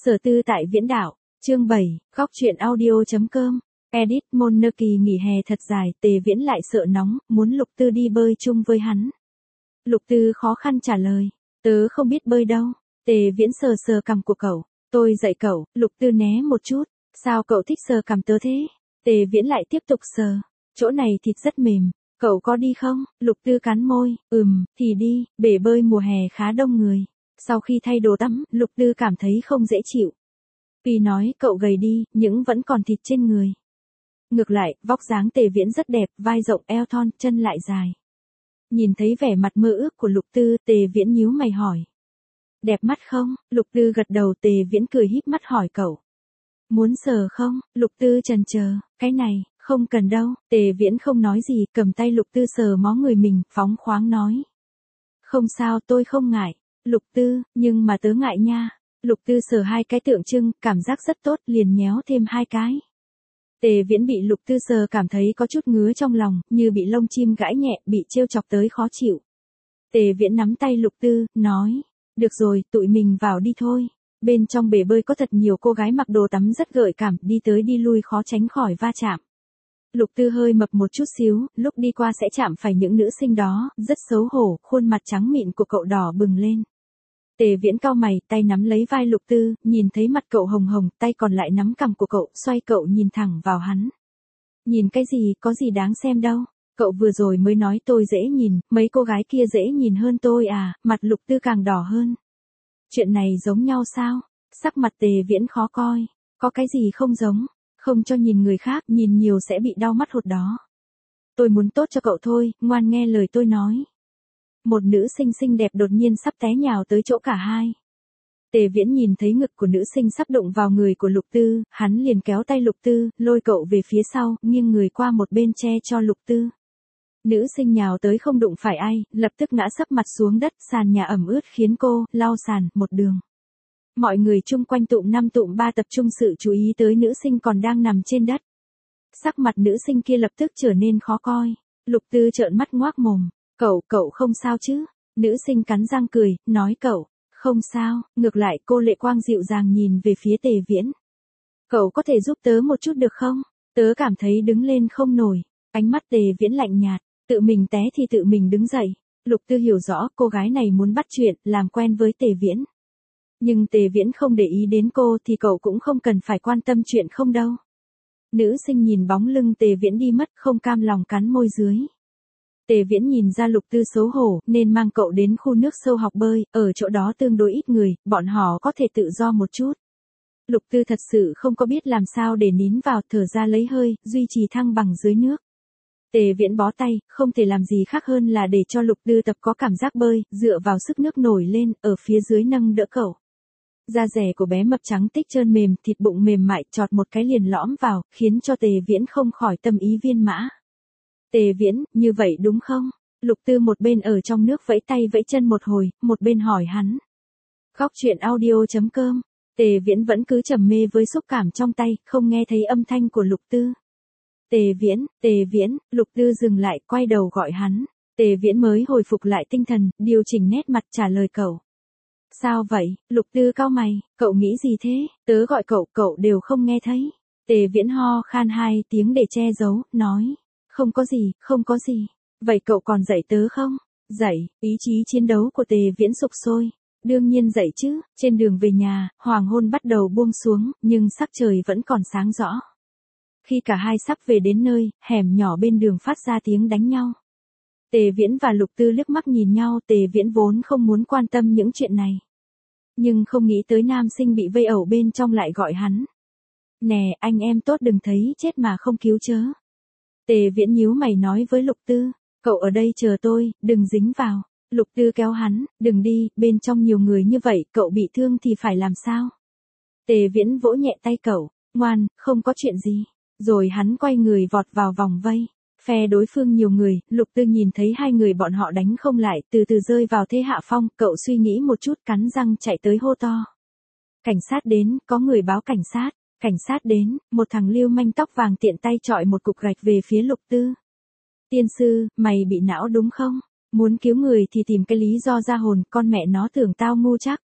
Sở Tư tại Viễn Đảo, chương 7, góc truyện audio.com, edit Môn Nơ Kỳ nghỉ hè thật dài, Tề Viễn lại sợ nóng, muốn Lục Tư đi bơi chung với hắn. Lục Tư khó khăn trả lời, tớ không biết bơi đâu. Tề Viễn sờ sờ cằm của cậu, tôi dạy cậu. Lục Tư né một chút, sao cậu thích sờ cằm tớ thế? Tề Viễn lại tiếp tục sờ, chỗ này thịt rất mềm, cậu có đi không? Lục Tư cắn môi, thì đi. Bể bơi mùa hè khá đông người. Sau khi thay đồ tắm, Lục Tư cảm thấy không dễ chịu. Vì nói cậu gầy đi, nhưng vẫn còn thịt trên người. Ngược lại, vóc dáng Tề Viễn rất đẹp, vai rộng eo thon, chân lại dài. Nhìn thấy vẻ mặt mơ ước của Lục Tư, Tề Viễn nhíu mày hỏi. Đẹp mắt không? Lục Tư gật đầu. Tề Viễn cười híp mắt hỏi cậu. Muốn sờ không? Lục Tư chần chờ, cái này, không cần đâu. Tề Viễn không nói gì, cầm tay Lục Tư sờ mó người mình, phóng khoáng nói. Không sao, tôi không ngại. Lục Tư, nhưng mà tớ ngại nha. Lục Tư sờ hai cái tượng trưng, cảm giác rất tốt, liền nhéo thêm hai cái. Tề Viễn bị Lục Tư sờ cảm thấy có chút ngứa trong lòng, như bị lông chim gãi nhẹ, bị trêu chọc tới khó chịu. Tề Viễn nắm tay Lục Tư, nói, được rồi, tụi mình vào đi thôi. Bên trong bể bơi có thật nhiều cô gái mặc đồ tắm rất gợi cảm, đi tới đi lui khó tránh khỏi va chạm. Lục Tư hơi mập một chút xíu, lúc đi qua sẽ chạm phải những nữ sinh đó, rất xấu hổ, khuôn mặt trắng mịn của cậu đỏ bừng lên. Tề Viễn cau mày, tay nắm lấy vai Lục Tư, nhìn thấy mặt cậu hồng hồng, tay còn lại nắm cằm của cậu, xoay cậu nhìn thẳng vào hắn. Nhìn cái gì, có gì đáng xem đâu. Cậu vừa rồi mới nói tôi dễ nhìn, mấy cô gái kia dễ nhìn hơn tôi à? Mặt Lục Tư càng đỏ hơn. Chuyện này giống nhau sao? Sắc mặt Tề Viễn khó coi. Có cái gì không giống? Không cho nhìn người khác, nhìn nhiều sẽ bị đau mắt hột đó. Tôi muốn tốt cho cậu thôi, ngoan nghe lời tôi nói. Một nữ sinh xinh đẹp đột nhiên sắp té nhào tới chỗ cả hai. Tề Viễn nhìn thấy ngực của nữ sinh sắp đụng vào người của Lục Tư, hắn liền kéo tay Lục Tư, lôi cậu về phía sau, nghiêng người qua một bên che cho Lục Tư. Nữ sinh nhào tới không đụng phải ai, lập tức ngã sấp mặt xuống đất, sàn nhà ẩm ướt khiến cô, lau sàn, một đường. Mọi người chung quanh tụm 5 tụm 3 tập trung sự chú ý tới nữ sinh còn đang nằm trên đất. Sắc mặt nữ sinh kia lập tức trở nên khó coi. Lục Tư trợn mắt ngoác mồm. Cậu không sao chứ? Nữ sinh cắn răng cười, nói cậu, không sao. Ngược lại cô Lệ Quang dịu dàng nhìn về phía Tề Viễn. Cậu có thể giúp tớ một chút được không? Tớ cảm thấy đứng lên không nổi. Ánh mắt Tề Viễn lạnh nhạt, tự mình té thì tự mình đứng dậy. Lục Tư hiểu rõ cô gái này muốn bắt chuyện, làm quen với Tề Viễn. Nhưng Tề Viễn không để ý đến cô thì cậu cũng không cần phải quan tâm chuyện không đâu. Nữ sinh nhìn bóng lưng Tề Viễn đi mất, không cam lòng cắn môi dưới. Tề Viễn nhìn ra Lục Tư xấu hổ, nên mang cậu đến khu nước sâu học bơi, ở chỗ đó tương đối ít người, bọn họ có thể tự do một chút. Lục Tư thật sự không có biết làm sao để nín vào, thở ra lấy hơi, duy trì thăng bằng dưới nước. Tề Viễn bó tay, không thể làm gì khác hơn là để cho Lục Tư tập có cảm giác bơi, dựa vào sức nước nổi lên, ở phía dưới nâng đỡ cậu. Da rẻ của bé mập trắng tích trơn mềm, thịt bụng mềm mại, chọt một cái liền lõm vào, khiến cho Tề Viễn không khỏi tâm ý viên mã. Tề Viễn, như vậy đúng không? Lục Tư một bên ở trong nước vẫy tay vẫy chân một hồi, một bên hỏi hắn. Góc truyện audio.com, Tề Viễn vẫn cứ trầm mê với xúc cảm trong tay, không nghe thấy âm thanh của Lục Tư. Tề Viễn, Lục Tư dừng lại, quay đầu gọi hắn. Tề Viễn mới hồi phục lại tinh thần, điều chỉnh nét mặt trả lời cậu. Sao vậy? Lục Tư cau mày, cậu nghĩ gì thế? Tớ gọi cậu đều không nghe thấy. Tề Viễn ho khan 2 tiếng để che giấu, nói. Không có gì. Vậy cậu còn dạy tớ không? Dạy, ý chí chiến đấu của Tề Viễn sục sôi. Đương nhiên dạy chứ. Trên đường về nhà, hoàng hôn bắt đầu buông xuống, nhưng sắc trời vẫn còn sáng rõ. Khi cả hai sắp về đến nơi, hẻm nhỏ bên đường phát ra tiếng đánh nhau. Tề Viễn và Lục Tư liếc mắt nhìn nhau, Tề Viễn vốn không muốn quan tâm những chuyện này. Nhưng không nghĩ tới nam sinh bị vây ẩu bên trong lại gọi hắn. Nè, anh em tốt đừng thấy chết mà không cứu chớ. Tề Viễn nhíu mày nói với Lục Tư, cậu ở đây chờ tôi, đừng dính vào. Lục Tư kéo hắn, đừng đi, bên trong nhiều người như vậy, cậu bị thương thì phải làm sao? Tề Viễn vỗ nhẹ tay cậu, ngoan, không có chuyện gì. Rồi hắn quay người vọt vào vòng vây. Phe đối phương nhiều người, Lục Tư nhìn thấy hai người bọn họ đánh không lại, từ từ rơi vào thế hạ phong, cậu suy nghĩ một chút cắn răng chạy tới hô to. Cảnh sát đến, có người báo cảnh sát. Cảnh sát đến, một thằng lưu manh tóc vàng tiện tay chọi một cục gạch về phía Lục Tư. Tiên sư, mày bị não đúng không? Muốn cứu người thì tìm cái lý do ra hồn, con mẹ nó tưởng tao ngu chắc.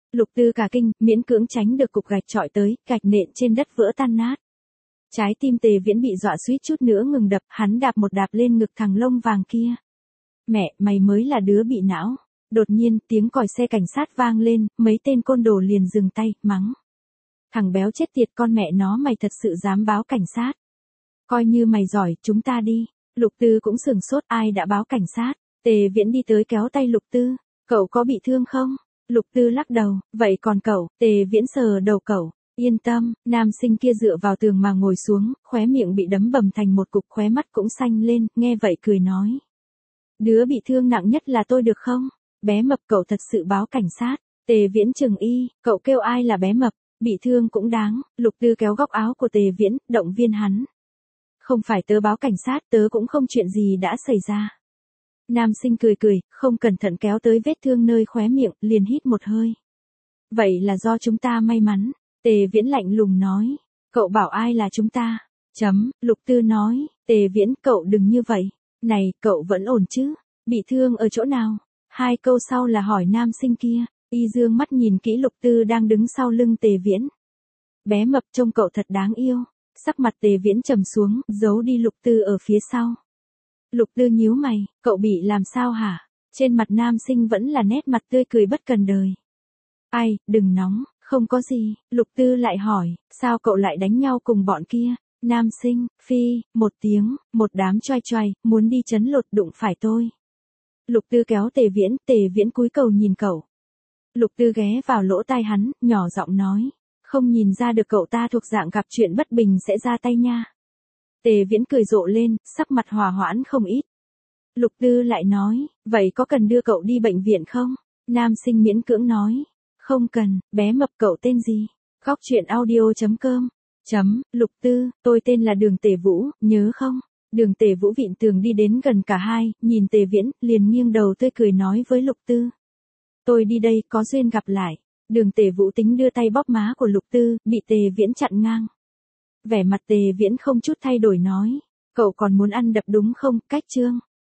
Lục Tư cả kinh, miễn cưỡng tránh được cục gạch chọi tới, gạch nện trên đất vỡ tan nát. Trái tim Tề Viễn bị dọa suýt chút nữa ngừng đập, hắn đạp một đạp lên ngực thằng lông vàng kia. Mẹ, mày mới là đứa bị não. Đột nhiên, tiếng còi xe cảnh sát vang lên, mấy tên côn đồ liền dừng tay, mắng. Thằng béo chết tiệt, con mẹ nó, mày thật sự dám báo cảnh sát. Coi như mày giỏi, chúng ta đi. Lục Tư cũng sửng sốt, ai đã báo cảnh sát. Tề Viễn đi tới kéo tay Lục Tư. Cậu có bị thương không? Lục Tư lắc đầu, vậy còn cậu? Tề Viễn sờ đầu cậu. Yên tâm, nam sinh kia dựa vào tường mà ngồi xuống, khóe miệng bị đấm bầm thành một cục, khóe mắt cũng xanh lên, nghe vậy cười nói. Đứa bị thương nặng nhất là tôi được không? Bé mập, cậu thật sự báo cảnh sát. Tề Viễn trừng y, cậu kêu ai là bé mập, bị thương cũng đáng. Lục Tư kéo góc áo của Tề Viễn, động viên hắn. Không phải tớ báo cảnh sát, tớ cũng không chuyện gì đã xảy ra. Nam sinh cười cười, không cẩn thận kéo tới vết thương nơi khóe miệng, liền hít một hơi. Vậy là do chúng ta may mắn. Tề Viễn lạnh lùng nói. Cậu bảo ai là chúng ta? Lục Tư nói. Tề Viễn, cậu đừng như vậy. Này, cậu vẫn ổn chứ? Bị thương ở chỗ nào? Hai câu sau là hỏi nam sinh kia. Y dương mắt nhìn kỹ Lục Tư đang đứng sau lưng Tề Viễn. Bé mập, trông cậu thật đáng yêu. Sắc mặt Tề Viễn trầm xuống, giấu đi Lục Tư ở phía sau. Lục Tư nhíu mày, cậu bị làm sao hả? Trên mặt nam sinh vẫn là nét mặt tươi cười bất cần đời. Ai, đừng nóng, không có gì. Lục Tư lại hỏi, sao cậu lại đánh nhau cùng bọn kia? Nam sinh, phi, một tiếng, một đám choai choai, muốn đi trấn lột đụng phải tôi. Lục Tư kéo Tề Viễn cúi đầu nhìn cậu. Lục Tư ghé vào lỗ tai hắn, nhỏ giọng nói. Không nhìn ra được cậu ta thuộc dạng gặp chuyện bất bình sẽ ra tay nha. Tề Viễn cười rộ lên, sắc mặt hòa hoãn không ít. Lục Tư lại nói, vậy có cần đưa cậu đi bệnh viện không? Nam sinh miễn cưỡng nói. Không cần, bé mập, cậu tên gì? Góc truyện audio.com. Lục Tư, tôi tên là Đường Tề Vũ, nhớ không? Đường Tề Vũ vịn tường đi đến gần cả hai, nhìn Tề Viễn, liền nghiêng đầu tươi cười nói với Lục Tư. Tôi đi đây, có duyên gặp lại. Đường Tề Vũ tính đưa tay bóp má của Lục Tư, bị Tề Viễn chặn ngang. Vẻ mặt Tề Viễn không chút thay đổi nói. Cậu còn muốn ăn đập đúng không, cách chương.